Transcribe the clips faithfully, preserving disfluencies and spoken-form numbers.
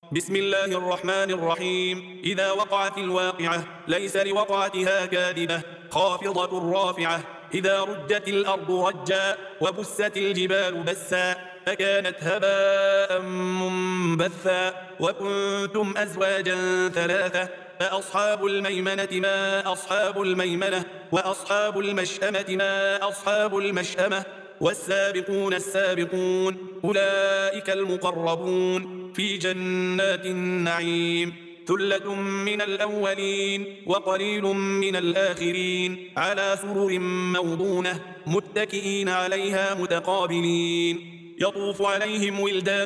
بسم الله الرحمن الرحيم. إذا وقعت الواقعة ليس لوقعتها كاذبة خافضة رافعة. إذا رجت الأرض رجا وبست الجبال بسا فكانت هباء منبثا وكنتم أزواجا ثلاثة فأصحاب الميمنة ما أصحاب الميمنة وأصحاب المشأمة ما أصحاب المشأمة والسابقون السابقون أولئك المقربون في جنات النعيم. ثلة من الأولين وقليل من الآخرين على سرر موضونة متكئين عليها متقابلين يطوف عليهم ولدان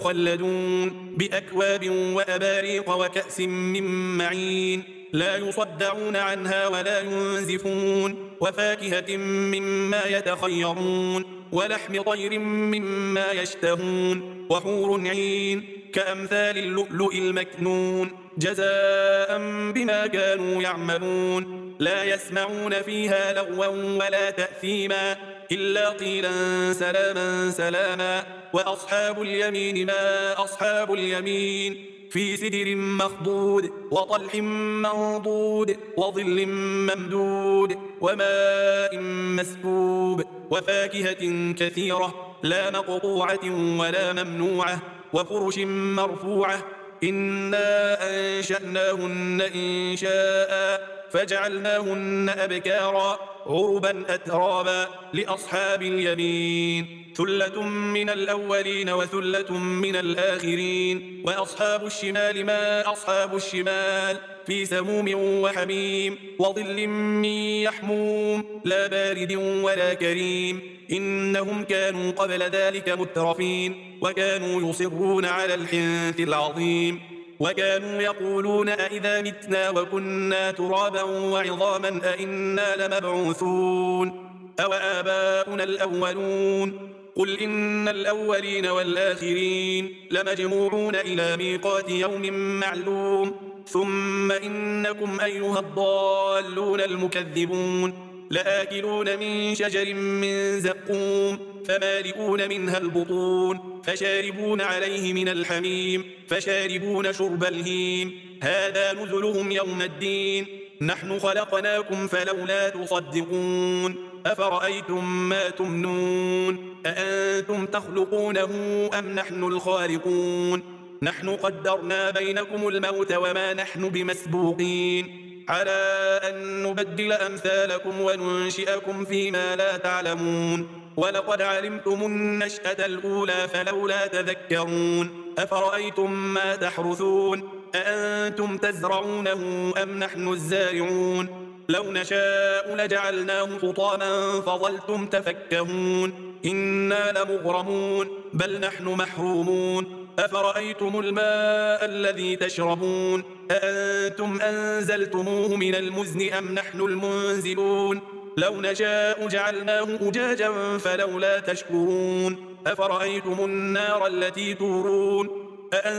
مخلدون بأكواب وأباريق وكأس من معين لا يصدعون عنها ولا ينزفون وفاكهة مما يتخيرون ولحم طير مما يشتهون وحور عين كأمثال اللؤلؤ المكنون جزاء بما كانوا يعملون لا يسمعون فيها لغوا ولا تأثيما إلا قيلا سلاما سلاما. وأصحاب اليمين ما أصحاب اليمين في سدر مخضود وطلح منضود وظل ممدود وماء مسكوب وفاكهة كثيرة لا مقطوعة ولا ممنوعة وفرش مرفوعة إنا أنشأناهن إنشاء فجعلناهن أبكارا عربا أترابا لأصحاب اليمين. ثلة من الأولين وثلة من الآخرين. وأصحاب الشمال ما أصحاب الشمال في سموم وحميم وظل من يحموم لا بارد ولا كريم إنهم كانوا قبل ذلك مترفين وكانوا يصرون على الحنث العظيم وكانوا يقولون أئذا متنا وكنا ترابا وعظاما أئنا لمبعوثون أو آباؤنا الأولون قل إن الأولين والآخرين لمجموعون إلى ميقات يوم معلوم ثم إنكم أيها الضالون المكذبون لآكلون من شجر من زقوم فمالئون منها البطون فشاربون عليه من الحميم فشاربون شرب الهيم هذا نزلهم يوم الدين نحن خلقناكم فلولا تصدقون أفرأيتم ما تمنون أأنتم تخلقونه أم نحن الخالقون نحن قدرنا بينكم الموت وما نحن بمسبوقين على أن نبدل أمثالكم وننشئكم فيما لا تعلمون ولقد علمتم النشأة الأولى فلولا تذكرون أفرأيتم ما تحرثون أأنتم تزرعونه أم نحن الزارعون لو نشاء لجعلناه حطاما فظلتم تفكهون إنا لمغرمون بل نحن محرومون أفرأيتم الماء الذي تشربون أأنتم أنزلتموه من المزن أم نحن المنزلون لو نشاء جعلناه أجاجا فلولا تشكرون أفرأيتم النار التي تورون